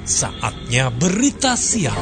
Saatnya berita siang.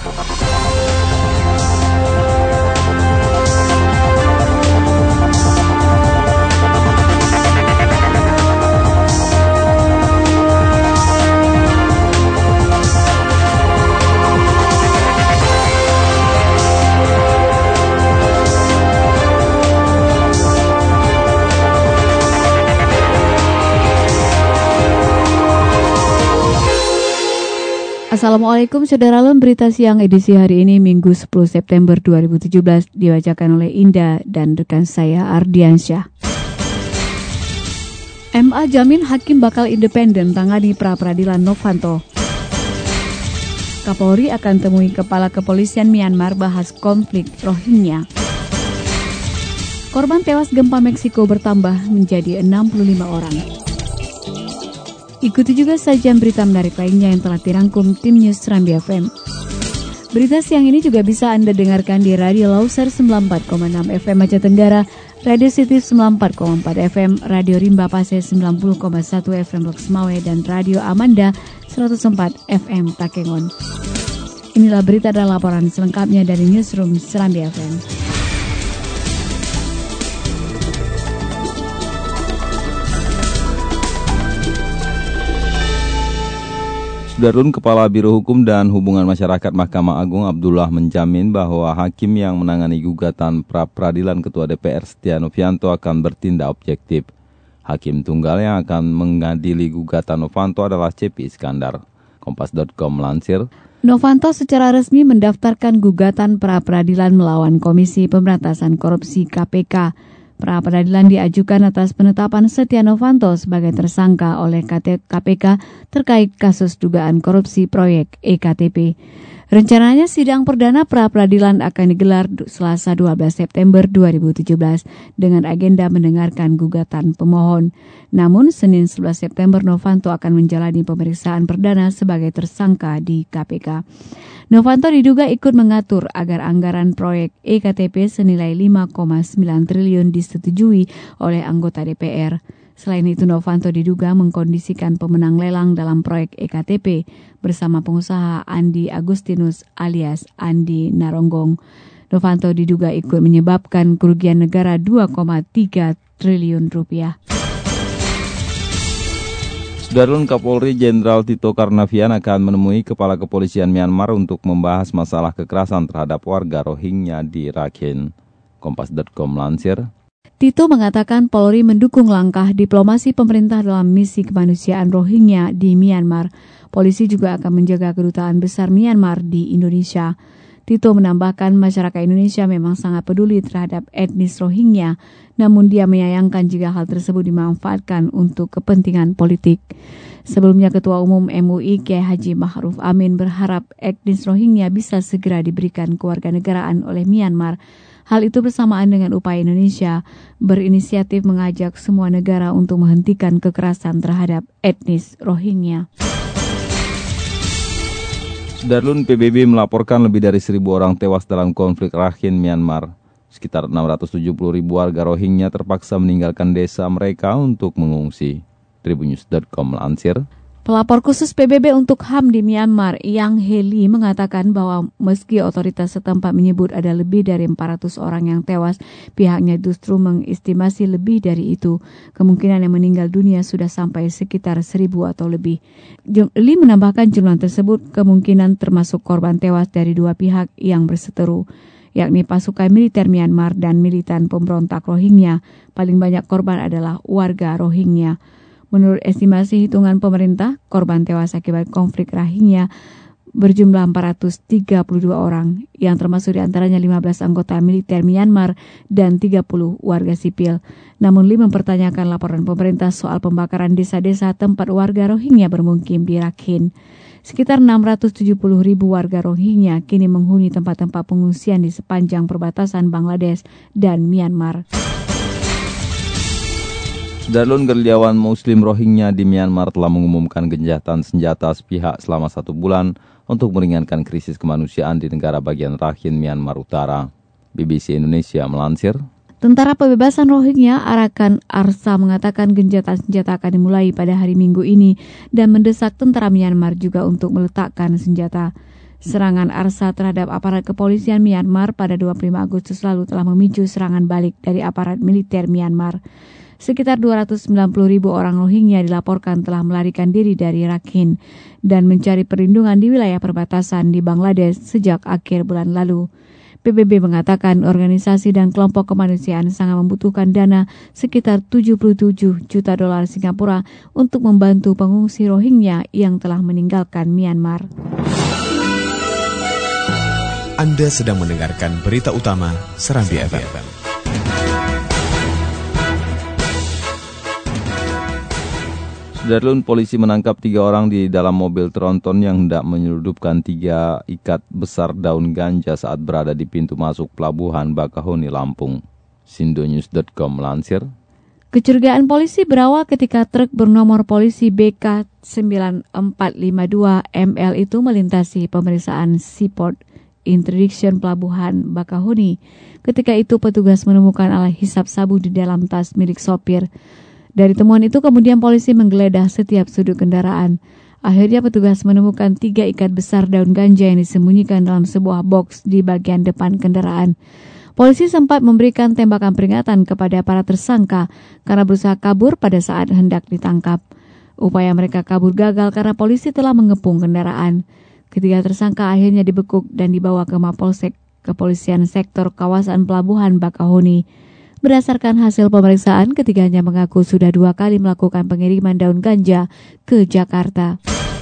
Assalamualaikum saudara, berita siang edisi hari ini Minggu 10 September 2017 dibacakan oleh Indah dan rekan saya Ardiansyah. MA jamin hakim bakal independen tangani pra-peradilan Novanto. Kapolri akan temui Kepala Kepolisian Myanmar bahas konflik Rohingya. Korban tewas gempa Meksiko bertambah menjadi 65 orang. Ikuti juga sajian berita menarik lainnya yang telah dirangkum tim News Serambi FM. Berita siang ini juga bisa Anda dengarkan di Radio Lauser 94,6 FM Aceh Tenggara, Radio City 94,4 FM, Radio Rimba Pase 90,1 FM Lok Semawe, dan Radio Amanda 104 FM Takengon. Inilah berita dan laporan selengkapnya dari Newsroom Serambi FM. Sudarlun, Kepala Biro Hukum dan Hubungan Masyarakat Mahkamah Agung Abdullah menjamin bahwa hakim yang menangani gugatan pra-peradilan Ketua DPR Setia Novanto akan bertindak objektif. Hakim tunggal yang akan mengadili gugatan Novanto adalah Cepi Iskandar. Kompas.com melansir, Novanto secara resmi mendaftarkan gugatan pra-peradilan melawan Komisi Pemberantasan Korupsi KPK. Pra-peradilan diajukan atas penetapan Setia Novanto sebagai tersangka oleh KPK terkait kasus dugaan korupsi proyek EKTP. Rencananya sidang perdana pra-peradilan akan digelar Selasa 12 September 2017 dengan agenda mendengarkan gugatan pemohon. Namun Senin 11 September Novanto akan menjalani pemeriksaan perdana sebagai tersangka di KPK. Novanto diduga ikut mengatur agar anggaran proyek EKTP senilai 5,9 triliun disetujui oleh anggota DPR. Selain itu, Novanto diduga mengkondisikan pemenang lelang dalam proyek EKTP bersama pengusaha Andi Agustinus alias Andi Naronggong. Novanto diduga ikut menyebabkan kerugian negara 2,3 triliun rupiah. Sudarlun, Kapolri Jenderal Tito Karnavian akan menemui Kepala Kepolisian Myanmar untuk membahas masalah kekerasan terhadap warga Rohingya di Rakhine. Kompas.com melansir, Tito mengatakan Polri mendukung langkah diplomasi pemerintah dalam misi kemanusiaan Rohingya di Myanmar. Polisi juga akan menjaga kedutaan besar Myanmar di Indonesia. Tito menambahkan masyarakat Indonesia memang sangat peduli terhadap etnis Rohingya, namun dia menyayangkan jika hal tersebut dimanfaatkan untuk kepentingan politik. Sebelumnya, Ketua Umum MUI Kiai Haji Ma'ruf Amin berharap etnis Rohingya bisa segera diberikan kewarganegaraan oleh Myanmar. Hal itu bersamaan dengan upaya Indonesia berinisiatif mengajak semua negara untuk menghentikan kekerasan terhadap etnis Rohingya. Sudarlun, PBB melaporkan lebih dari 1.000 orang tewas dalam konflik Rakhine Myanmar. Sekitar 670.000 warga Rohingya terpaksa meninggalkan desa mereka untuk mengungsi. Tribunnews.com melansir, Pelapor khusus PBB untuk HAM di Myanmar, Yang Heli, mengatakan bahwa meski otoritas setempat menyebut ada lebih dari 400 orang yang tewas, pihaknya justru mengestimasi lebih dari itu. Kemungkinan yang meninggal dunia sudah sampai sekitar 1.000 atau lebih. Li menambahkan jumlah tersebut kemungkinan termasuk korban tewas dari dua pihak yang berseteru, yakni pasukan militer Myanmar dan militan pemberontak Rohingya. Paling banyak korban adalah warga Rohingya. Menurut estimasi hitungan pemerintah, korban tewas akibat konflik Rohingya berjumlah 432 orang, yang termasuk diantaranya 15 anggota militer Myanmar dan 30 warga sipil. Namun Lee mempertanyakan laporan pemerintah soal pembakaran desa-desa tempat warga Rohingya bermukim di Rakhine. Sekitar 670.000 warga Rohingya kini menghuni tempat-tempat pengungsian di sepanjang perbatasan Bangladesh dan Myanmar. Sudarlun, gerilyawan Muslim Rohingya di Myanmar telah mengumumkan gencatan senjata sepihak selama 1 bulan untuk meringankan krisis kemanusiaan di negara bagian Rakhine Myanmar Utara. BBC Indonesia melansir, Tentara Pembebasan Rohingya Arakan Arsa mengatakan gencatan senjata akan dimulai pada hari Minggu ini dan mendesak tentara Myanmar juga untuk meletakkan senjata. Serangan Arsa terhadap aparat kepolisian Myanmar pada 25 Agustus lalu telah memicu serangan balik dari aparat militer Myanmar. Sekitar 290.000 orang Rohingya dilaporkan telah melarikan diri dari Rakhine dan mencari perlindungan di wilayah perbatasan di Bangladesh sejak akhir bulan lalu. PBB mengatakan organisasi dan kelompok kemanusiaan sangat membutuhkan dana sekitar 77 juta dolar Singapura untuk membantu pengungsi Rohingya yang telah meninggalkan Myanmar. Anda sedang mendengarkan berita utama Serambi FM. Sudarlun, polisi menangkap 3 orang di dalam mobil tronton yang hendak menyelundupkan 3 ikat besar daun ganja saat berada di pintu masuk pelabuhan Bakahuni, Lampung. Sindonews.com melansir. Kecurigaan polisi berawal ketika truk bernomor polisi BK 9452 ML itu melintasi pemeriksaan Seaport Introduction Pelabuhan Bakahuni. Ketika itu petugas menemukan alat hisap sabu di dalam tas milik sopir. Dari temuan itu kemudian polisi menggeledah setiap sudut kendaraan. Akhirnya petugas menemukan 3 ikat besar daun ganja yang disembunyikan dalam sebuah box di bagian depan kendaraan. Polisi sempat memberikan tembakan peringatan kepada para tersangka karena berusaha kabur pada saat hendak ditangkap. Upaya mereka kabur gagal karena polisi telah mengepung kendaraan. Ketiga tersangka akhirnya dibekuk dan dibawa ke Mapolsek Kepolisian Sektor Kawasan Pelabuhan Bakahuni. Berdasarkan hasil pemeriksaan, ketiganya mengaku sudah 2 kali melakukan pengiriman daun ganja ke Jakarta.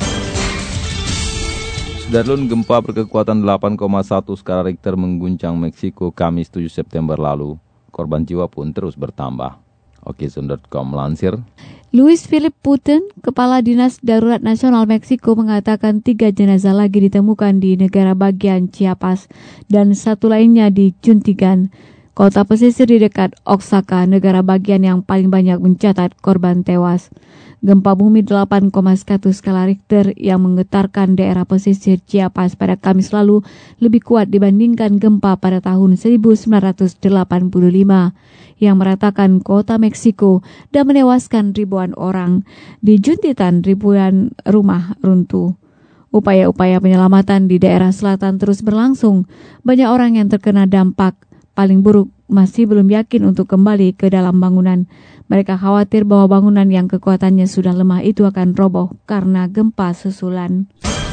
Sudarlun, gempa berkekuatan 8,1 skala Richter mengguncang Meksiko Kamis 7 September lalu. Korban jiwa pun terus bertambah. Okizon.com melansir. Luis Philip Putin, Kepala Dinas Darurat Nasional Meksiko, mengatakan 3 jenazah lagi ditemukan di negara bagian Chiapas dan 1 lainnya di Juntigan, kota pesisir di dekat Oaxaca, negara bagian yang paling banyak mencatat korban tewas. Gempa bumi 8,1 skala Richter yang menggetarkan daerah pesisir Chiapas pada Kamis lalu lebih kuat dibandingkan gempa pada tahun 1985 yang meratakan kota Meksiko dan menewaskan ribuan orang. Di Juntitan, ribuan rumah runtuh. Upaya-upaya penyelamatan di daerah selatan terus berlangsung. Banyak orang yang terkena dampak paling buruk masih belum yakin untuk kembali ke dalam bangunan. Mereka khawatir bahwa bangunan yang kekuatannya sudah lemah itu akan roboh karena gempa susulan.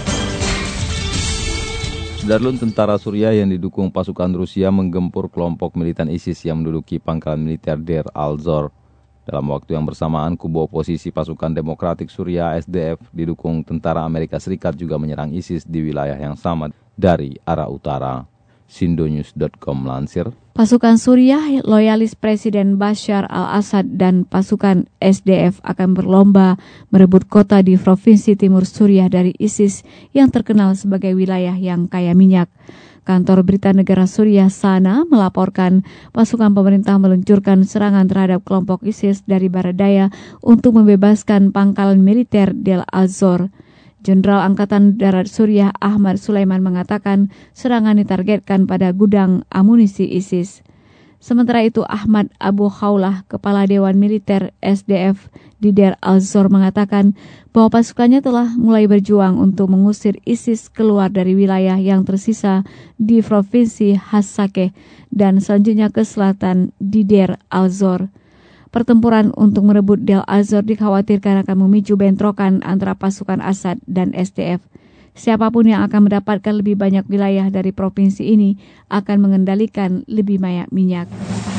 Sudarlun, tentara Suriah yang didukung pasukan Rusia menggempur kelompok militan ISIS yang menduduki pangkalan militer Deir al-Zor. Dalam waktu yang bersamaan, kubu oposisi pasukan Demokratik Suriah SDF didukung tentara Amerika Serikat juga menyerang ISIS di wilayah yang sama dari arah utara. Sindonews.com melansir. Pasukan Suriah loyalis Presiden Bashar al-Assad dan pasukan SDF akan berlomba merebut kota di provinsi timur Suriah dari ISIS yang terkenal sebagai wilayah yang kaya minyak. Kantor berita negara Suriah Sana melaporkan pasukan pemerintah meluncurkan serangan terhadap kelompok ISIS dari barat daya untuk membebaskan pangkalan militer Deir al-Zor. Jenderal Angkatan Darat Suriah Ahmad Sulaiman mengatakan serangan ditargetkan pada gudang amunisi ISIS. Sementara itu Ahmad Abu Khawlah, Kepala Dewan Militer SDF di Deir al-Zor mengatakan bahwa pasukannya telah mulai berjuang untuk mengusir ISIS keluar dari wilayah yang tersisa di Provinsi Hasakeh dan selanjutnya ke selatan di Deir al-Zor. Pertempuran untuk merebut Deir al-Zor dikhawatirkan akan memicu bentrokan antara pasukan Assad dan SDF. Siapapun yang akan mendapatkan lebih banyak wilayah dari provinsi ini akan mengendalikan lebih banyak minyak.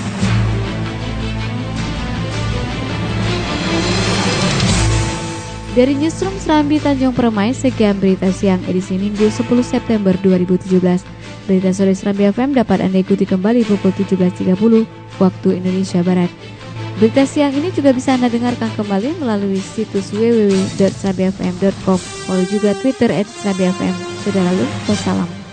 Dari Newsroom Serambi Tanjung Permai, sekian berita siang edisi Minggu 10 September 2017. Berita sore Serambi FM dapat Anda ikuti kembali pukul 17.30 waktu Indonesia Barat. Berita siang ini juga bisa Anda dengarkan kembali melalui situs www.serabifm.com. Follow juga Twitter @serabifm. Sudah lalu, wassalam.